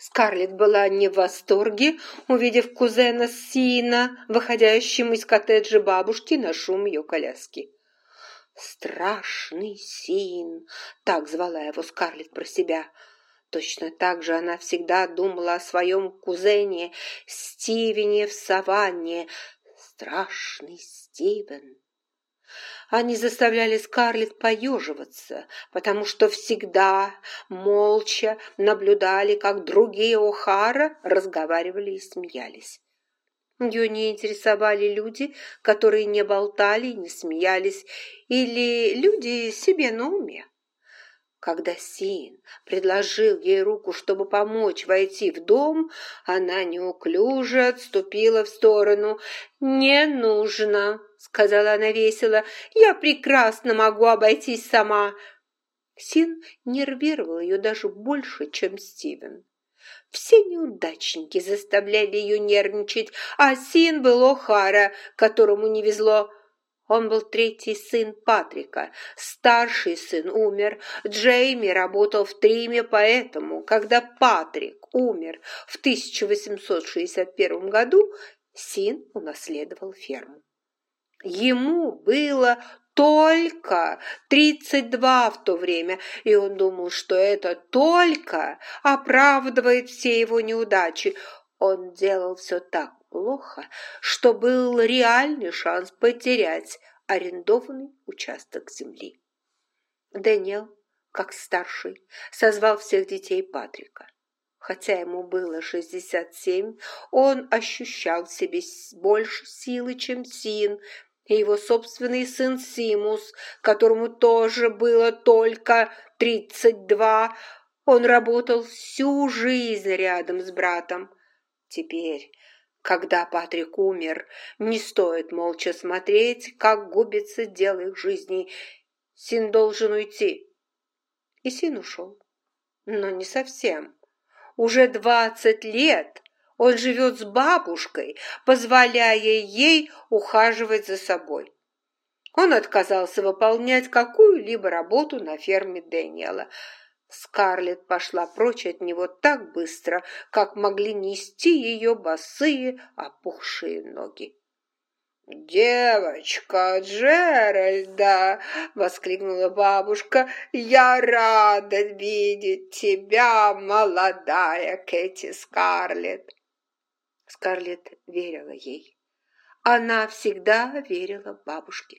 Скарлетт была не в восторге, увидев кузена Сина, выходящим из коттеджа бабушки на шум ее коляски. «Страшный Син!» — так звала его Скарлетт про себя. Точно так же она всегда думала о своем кузене Стивене в саванне. «Страшный Стивен!» Они заставляли Скарлетт поеживаться, потому что всегда молча наблюдали, как другие О'Хара разговаривали и смеялись. Ее не интересовали люди, которые не болтали и не смеялись, или люди себе на уме. Когда Син предложил ей руку, чтобы помочь войти в дом, она неуклюже отступила в сторону. «Не нужно», — сказала она весело, — «я прекрасно могу обойтись сама». Син нервировал ее даже больше, чем Стивен. Все неудачники заставляли ее нервничать, а Син был О'Хара, которому не везло. Он был третий сын Патрика. Старший сын умер. Джейми работал в триме, поэтому, когда Патрик умер в 1861 году, Син унаследовал ферму. Ему было только 32 в то время, и он думал, что это «только» оправдывает все его неудачи. Он делал все так плохо, что был реальный шанс потерять арендованный участок земли. Дэниел, как старший, созвал всех детей Патрика. Хотя ему было 67, он ощущал в себе больше силы, чем Син, и его собственный сын Симус, которому тоже было только 32. Он работал всю жизнь рядом с братом. Теперь, когда Патрик умер, не стоит молча смотреть, как губится дело их жизни. Син должен уйти. И Син ушел. Но не совсем. Уже 20 лет он живет с бабушкой, позволяя ей ухаживать за собой. Он отказался выполнять какую-либо работу на ферме Дэниела. Скарлетт пошла прочь от него так быстро, как могли нести ее босые, опухшие ноги. «Девочка Джеральда!» — воскликнула бабушка. «Я рада видеть тебя, молодая Кэти Скарлетт!» Скарлетт верила ей. Она всегда верила бабушке.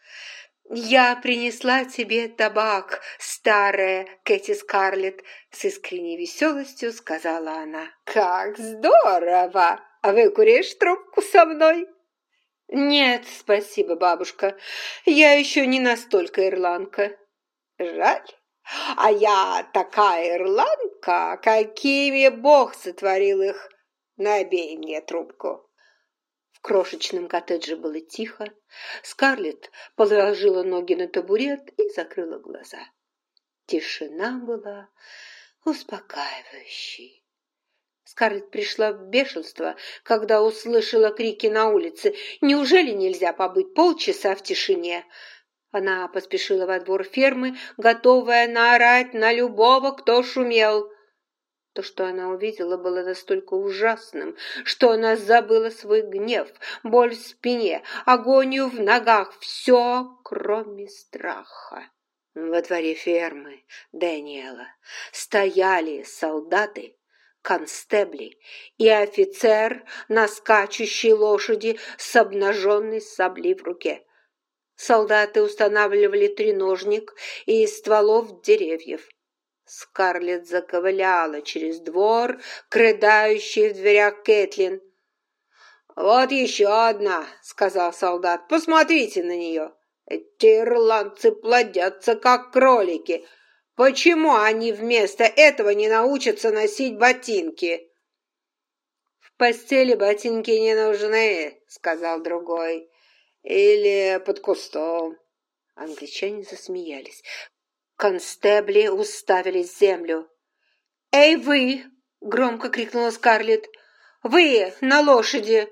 «Я принесла тебе табак, старая Кэти Скарлетт», — с искренней веселостью сказала она. «Как здорово! А выкуришь трубку со мной?» «Нет, спасибо, бабушка. Я еще не настолько ирландка». «Жаль. А я такая ирландка, какими Бог сотворил их. Набей мне трубку». В крошечном коттедже было тихо. Скарлетт положила ноги на табурет и закрыла глаза. Тишина была успокаивающей. Скарлетт пришла в бешенство, когда услышала крики на улице. Неужели нельзя побыть полчаса в тишине? Она поспешила во двор фермы, готовая наорать на любого, кто шумел. То, что она увидела, было настолько ужасным, что она забыла свой гнев, боль в спине, агонию в ногах, все, кроме страха. Во дворе фермы Дэниела стояли солдаты, констебли и офицер на скачущей лошади с обнаженной саблей в руке. Солдаты устанавливали треножник из стволов деревьев. Скарлетт заковыляла через двор к рыдающей в дверях Кэтлин. «Вот еще одна», — сказал солдат. «Посмотрите на нее. Эти ирландцы плодятся, как кролики. Почему они вместо этого не научатся носить ботинки?» «В постели ботинки не нужны», — сказал другой. «Или под кустом». Англичане засмеялись. Констебли уставились в землю. «Эй, вы!» — громко крикнула Скарлетт. «Вы на лошади!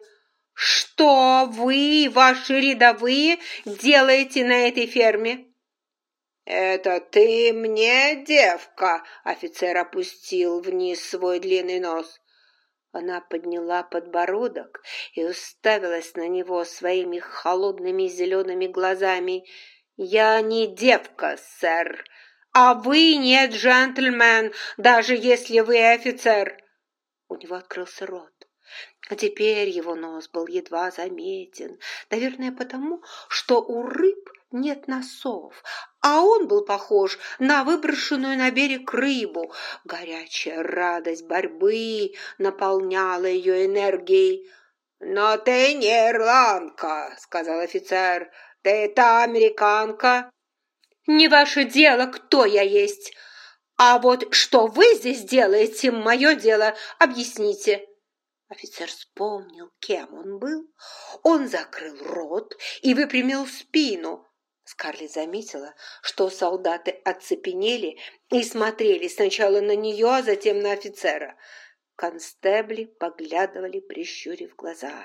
Что вы, ваши рядовые, делаете на этой ферме?» «Это ты мне, девка?» – офицер опустил вниз свой длинный нос. Она подняла подбородок и уставилась на него своими холодными зелеными глазами. «Я не девка, сэр, а вы не джентльмен, даже если вы офицер!» У него открылся рот. А теперь его нос был едва заметен, наверное, потому, что у рыб нет носов, а он был похож на выброшенную на берег рыбу. Горячая радость борьбы наполняла ее энергией. «Но ты не ирландка», — сказал офицер, — «ты та американка». «Не ваше дело, кто я есть. А вот что вы здесь делаете, мое дело, объясните». Офицер вспомнил, кем он был. Он закрыл рот и выпрямил спину. Скарлетт заметила, что солдаты оцепенели и смотрели сначала на нее, а затем на офицера. Констебли поглядывали, прищурив глаза.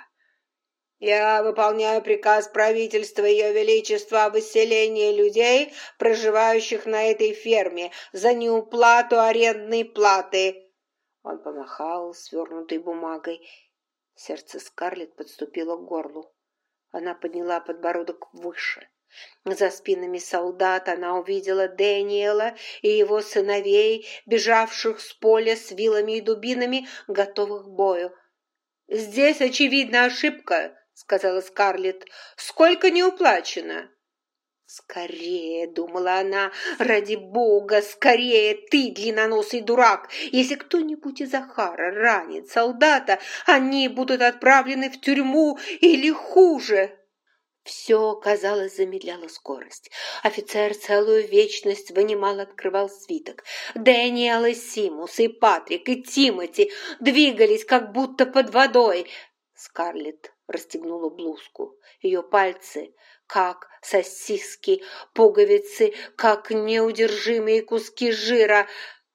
«Я выполняю приказ правительства Ее Величества о выселении людей, проживающих на этой ферме, за неуплату арендной платы». Он помахал свернутой бумагой. Сердце Скарлетт подступило к горлу. Она подняла подбородок выше. За спинами солдат она увидела Дэниела и его сыновей, бежавших с поля с вилами и дубинами, готовых к бою. «Здесь, очевидно, ошибка», — сказала Скарлетт. «Сколько не уплачено?» «Скорее», — думала она, — «ради бога, скорее, ты, длинноносый дурак! Если кто-нибудь из Ахара ранит солдата, они будут отправлены в тюрьму или хуже!» Все, казалось, замедляло скорость. Офицер целую вечность вынимал, открывал свиток. Дэниел и Симус, и Патрик, и Тимоти двигались, как будто под водой. Скарлетт расстегнула блузку. Ее пальцы, как сосиски, пуговицы, как неудержимые куски жира.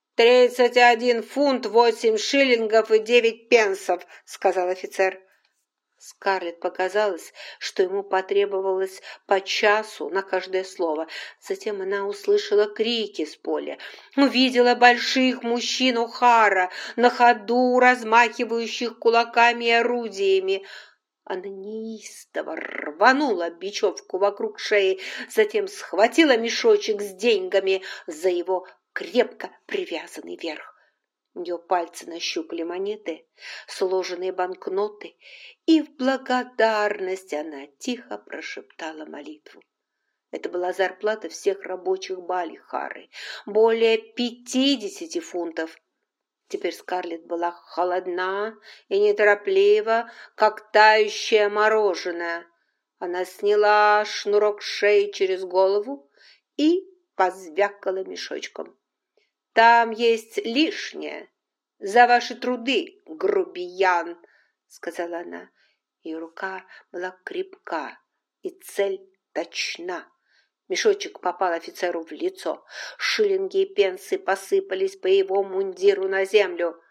31 фунт 8 шиллингов и 9 пенсов, сказал офицер. Скарлетт показалось, что ему потребовалось по часу на каждое слово. Затем она услышала крики с поля, увидела больших мужчин О'Хара на ходу, размахивающих кулаками и орудиями. Она неистово рванула бечевку вокруг шеи, затем схватила мешочек с деньгами за его крепко привязанный верх. Ее пальцы нащупали монеты, сложенные банкноты, и в благодарность она тихо прошептала молитву. Это была зарплата всех рабочих Балихары, более 50 фунтов. Теперь Скарлетт была холодна и нетороплива, как тающее мороженое. Она сняла шнурок шеи через голову и позвякала мешочком. «Там есть лишнее. За ваши труды, грубиян!» — сказала она. Ее рука была крепка и цель точна. Мешочек попал офицеру в лицо. Шиллинги и пенсы посыпались по его мундиру на землю.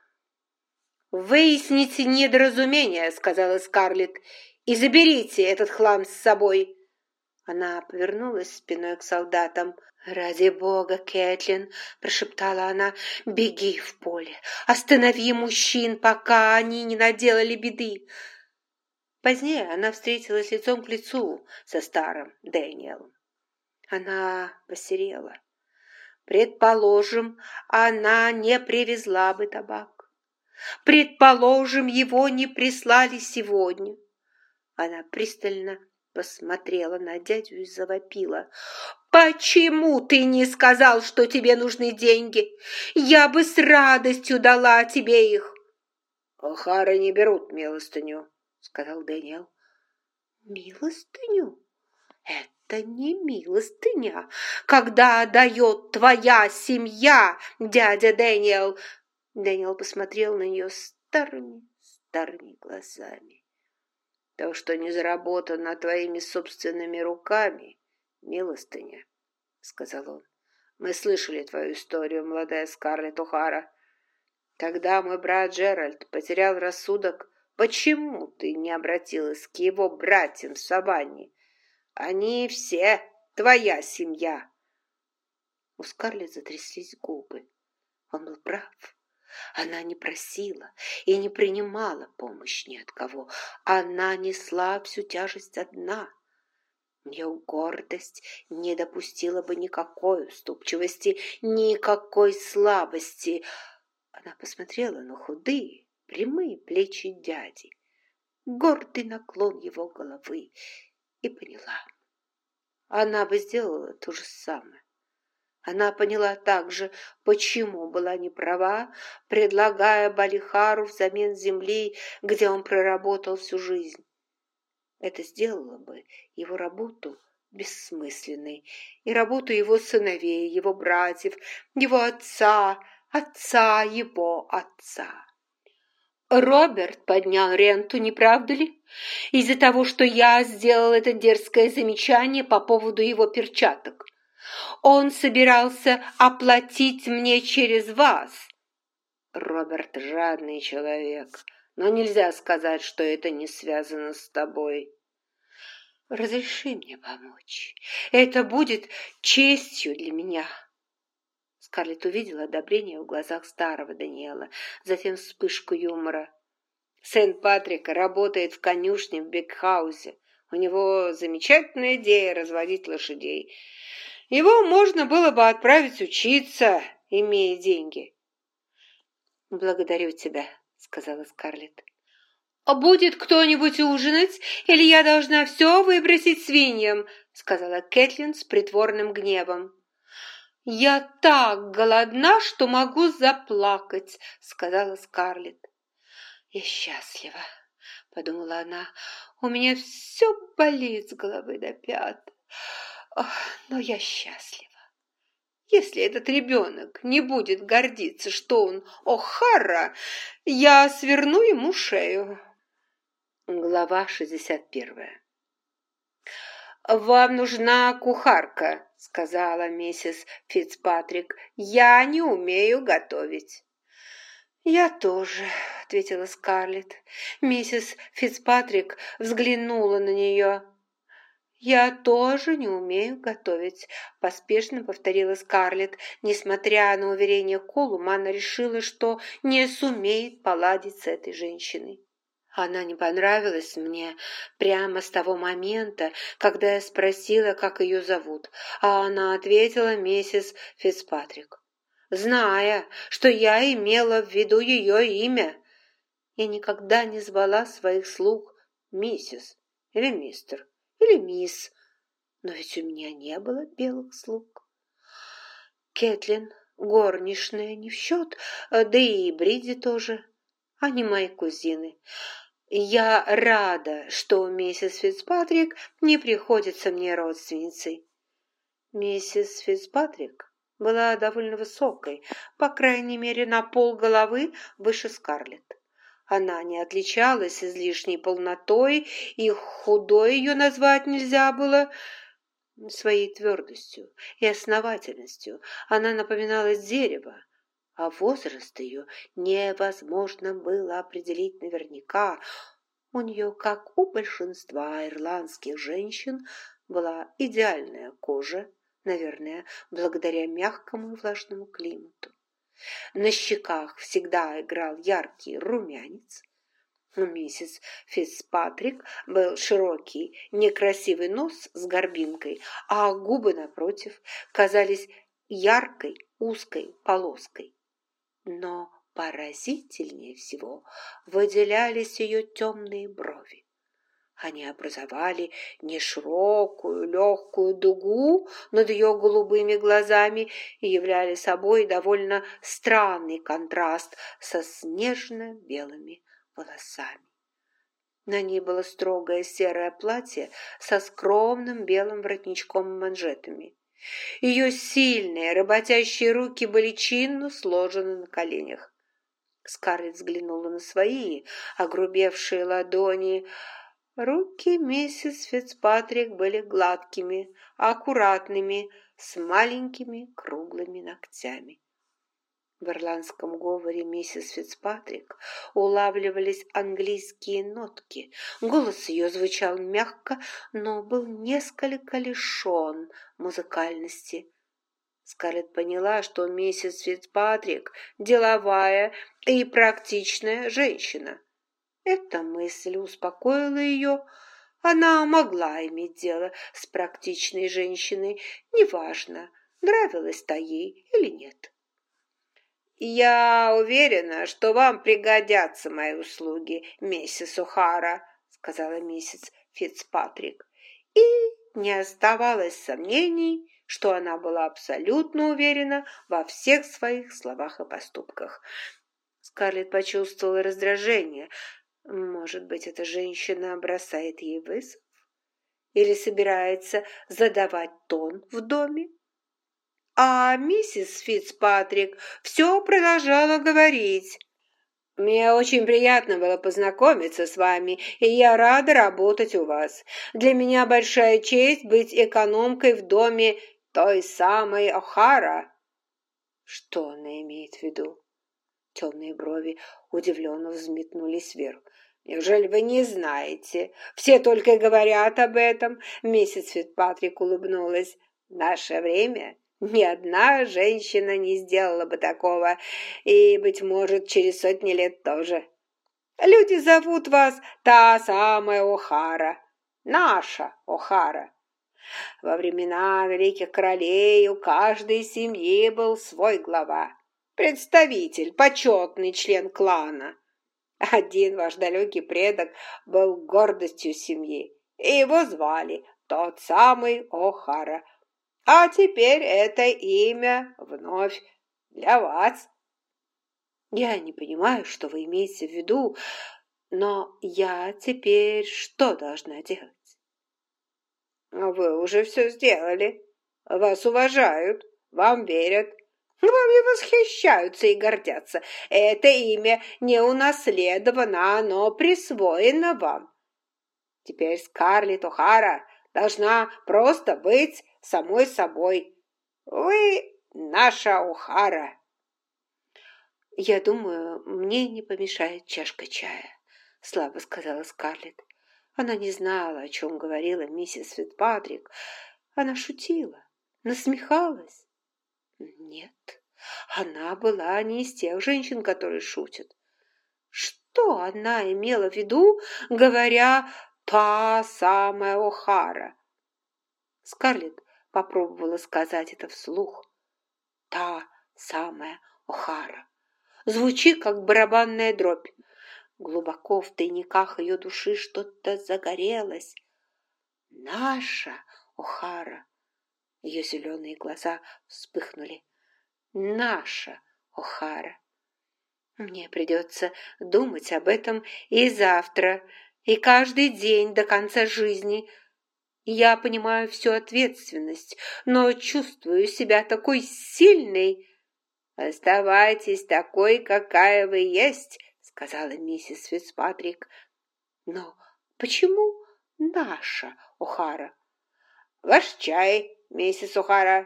«Выясните недоразумение», — сказала Скарлетт, — «и заберите этот хлам с собой». Она повернулась спиной к солдатам. «Ради бога, Кэтлин!» – прошептала она. «Беги в поле! Останови мужчин, пока они не наделали беды!» Позднее она встретилась лицом к лицу со старым Дэниелом. Она посерела. Предположим, она не привезла бы табак. Предположим, его не прислали сегодня. Она пристально посмотрела на дядю и завопила. «Почему ты не сказал, что тебе нужны деньги? Я бы с радостью дала тебе их!» «О'Хары не берут милостыню», — сказал Дэниел. «Милостыню? Это не милостыня, когда дает твоя семья, дядя Дэниел!» Дэниел посмотрел на нее старыми глазами. «То, что не заработано твоими собственными руками, милостыня», — сказал он. «Мы слышали твою историю, молодая Скарлетт О'Хара. Когда мой брат Джеральд потерял рассудок, почему ты не обратилась к его братьям в саванне? Они все твоя семья». У Скарлетт затряслись губы. Он был прав. Она не просила и не принимала помощь ни от кого. Она несла всю тяжесть одна. Ее гордость не допустила бы никакой уступчивости, никакой слабости. Она посмотрела на худые, прямые плечи дяди, гордый наклон его головы и поняла. Она бы сделала то же самое. Она поняла также, почему была не права, предлагая Балихару взамен земли, где он проработал всю жизнь. Это сделало бы его работу бессмысленной, и работу его сыновей, его братьев, его отца его отца. Роберт поднял ренту, не правда ли? Из-за того, что я сделал это дерзкое замечание по поводу его перчаток. Он собирался оплатить мне через вас. Роберт жадный человек, но нельзя сказать, что это не связано с тобой. Разреши мне помочь. Это будет честью для меня. Скарлетт увидела одобрение в глазах старого Даниэла, затем вспышку юмора. Сент-Патрик работает в конюшне в Бекхаузе. У него замечательная идея разводить лошадей. Его можно было бы отправить учиться, имея деньги. «Благодарю тебя», — сказала Скарлетт. «Будет кто-нибудь ужинать, или я должна все выбросить свиньям?» — сказала Кэтлин с притворным гневом. «Я так голодна, что могу заплакать», — сказала Скарлетт. «Я счастлива», — подумала она. «У меня все болит с головы до пят. Но я счастлива. Если этот ребенок не будет гордиться, что он О'Хара, я сверну ему шею». Глава 61. «Вам нужна кухарка», — сказала миссис Фицпатрик. «Я не умею готовить». «Я тоже», — ответила Скарлетт. Миссис Фицпатрик взглянула на нее. «Я тоже не умею готовить», — поспешно повторила Скарлетт. Несмотря на уверение Колума, она решила, что не сумеет поладить с этой женщиной. Она не понравилась мне прямо с того момента, когда я спросила, как ее зовут, а она ответила миссис Фицпатрик, зная, что я имела в виду ее имя. Я никогда не звала своих слуг миссис или мистер или мисс, но ведь у меня не было белых слуг. Кэтлин, горничная, не в счет, да и Бриди тоже. Они мои кузины. Я рада, что миссис Фицпатрик не приходится мне родственницей. Миссис Фицпатрик была довольно высокой, по крайней мере, на полголовы выше Скарлетт. Она не отличалась излишней полнотой, и худой ее назвать нельзя было. Своей твердостью и основательностью она напоминала дерево, а возраст ее невозможно было определить наверняка. У нее, как у большинства ирландских женщин, была идеальная кожа, наверное, благодаря мягкому и влажному климату. На щеках всегда играл яркий румянец. У миссис Фицпатрик был широкий, некрасивый нос с горбинкой, а губы, напротив, казались яркой, узкой полоской. Но поразительнее всего выделялись ее темные брови. Они образовали не широкую, легкую дугу над ее голубыми глазами и являли собой довольно странный контраст со снежно-белыми волосами. На ней было строгое серое платье со скромным белым воротничком и манжетами. Ее сильные, работящие руки были чинно сложены на коленях. Скарлетт взглянула на свои огрубевшие ладони. Руки миссис Фицпатрик были гладкими, аккуратными, с маленькими круглыми ногтями. В ирландском говоре миссис Фицпатрик улавливались английские нотки. Голос ее звучал мягко, но был несколько лишен музыкальности. Скарлетт поняла, что миссис Фицпатрик деловая и практичная женщина. Эта мысль успокоила ее. Она могла иметь дело с практичной женщиной, неважно, нравилась та ей или нет. «Я уверена, что вам пригодятся мои услуги, миссис О'Хара», сказала миссис Фицпатрик. И не оставалось сомнений, что она была абсолютно уверена во всех своих словах и поступках. Скарлетт почувствовала раздражение. Может быть, эта женщина бросает ей вызов? Или собирается задавать тон в доме? А миссис Фицпатрик все продолжала говорить. «Мне очень приятно было познакомиться с вами, и я рада работать у вас. Для меня большая честь быть экономкой в доме той самой О'Хара». Что она имеет в виду? Темные брови удивленно взметнулись вверх. «Неужели вы не знаете? Все только и говорят об этом», — миссис Фицпатрик улыбнулась. «В наше время ни одна женщина не сделала бы такого, и, быть может, через сотни лет тоже. Люди зовут вас та самая О'Хара, наша О'Хара. Во времена великих королей у каждой семьи был свой глава, представитель, почетный член клана. Один ваш далекий предок был гордостью семьи, и его звали тот самый О'Хара. А теперь это имя вновь для вас». «Я не понимаю, что вы имеете в виду, но я теперь что должна делать?» «Вы уже все сделали. Вас уважают, вам верят, вами восхищаются и гордятся. Это имя не унаследовано, оно присвоено вам. Теперь Скарлетт О'Хара должна просто быть самой собой. Вы наша О'Хара». «Я думаю, мне не помешает чашка чая», — слабо сказала Скарлетт. Она не знала, о чем говорила миссис Фицпатрик. Она шутила, насмехалась. Нет, она была не из тех женщин, которые шутят. Что она имела в виду, говоря «та самая О'Хара»? Скарлетт попробовала сказать это вслух. «Та самая О'Хара». Звучит, как барабанная дробь. Глубоко в тайниках ее души что-то загорелось. «Наша О'Хара». Ее зеленые глаза вспыхнули. «Наша О'Хара». Мне придется думать об этом и завтра, и каждый день до конца жизни. Я понимаю всю ответственность, но чувствую себя такой сильной. «Оставайтесь такой, какая вы есть», — сказала миссис Фицпатрик. «Но почему наша О'Хара?» «Ваш чай, миссис О'Хара».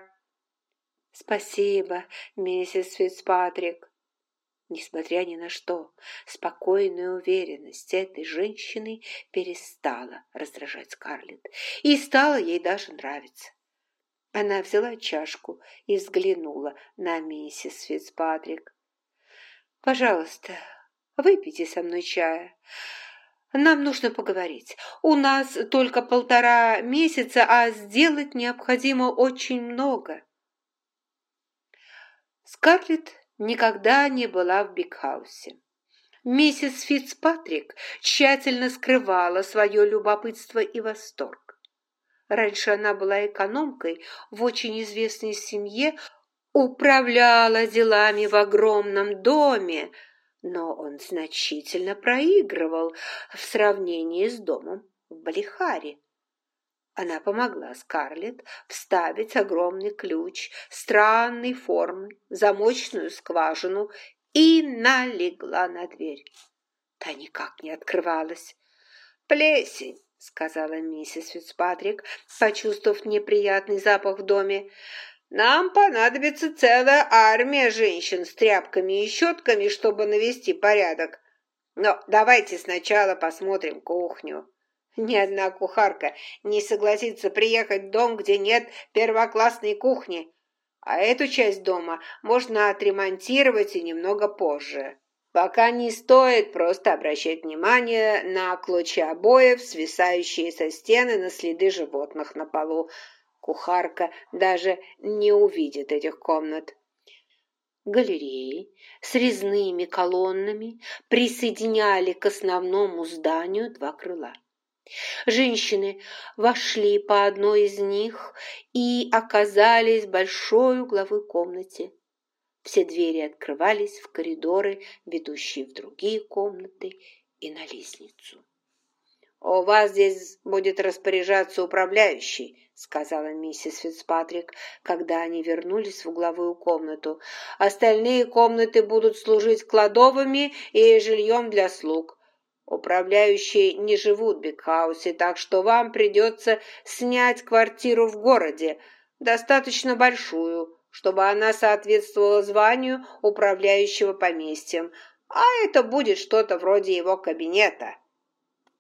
«Спасибо, миссис Фицпатрик». Несмотря ни на что, спокойная уверенность этой женщины перестала раздражать Скарлетт и стала ей даже нравиться. Она взяла чашку и взглянула на миссис Фицпатрик. «Пожалуйста, выпейте со мной чая. Нам нужно поговорить. У нас только 1,5 месяца, а сделать необходимо очень много». Скарлетт никогда не была в Биг-хаусе. Миссис Фицпатрик тщательно скрывала свое любопытство и восторг. Раньше она была экономкой в очень известной семье, управляла делами в огромном доме, но он значительно проигрывал в сравнении с домом в Балихаре. Она помогла Скарлетт вставить огромный ключ странной формы в замочную скважину и налегла на дверь. Та никак не открывалась. «Плесень», — сказала миссис Фицпатрик, почувствовав неприятный запах в доме. «Нам понадобится целая армия женщин с тряпками и щетками, чтобы навести порядок. Но давайте сначала посмотрим кухню. Ни одна кухарка не согласится приехать в дом, где нет первоклассной кухни. А эту часть дома можно отремонтировать и немного позже. Пока не стоит просто обращать внимание на клочья обоев, свисающие со стены, на следы животных на полу. Кухарка даже не увидит этих комнат. Галереи с резными колоннами присоединяли к основному зданию два крыла. Женщины вошли по одной из них и оказались в большой угловой комнате. Все двери открывались в коридоры, ведущие в другие комнаты и на лестницу. «У вас здесь будет распоряжаться управляющий», — сказала миссис Фицпатрик, когда они вернулись в угловую комнату. «Остальные комнаты будут служить кладовыми и жильем для слуг. Управляющие не живут в Бигхаусе, так что вам придется снять квартиру в городе, достаточно большую, чтобы она соответствовала званию управляющего поместьем, а это будет что-то вроде его кабинета».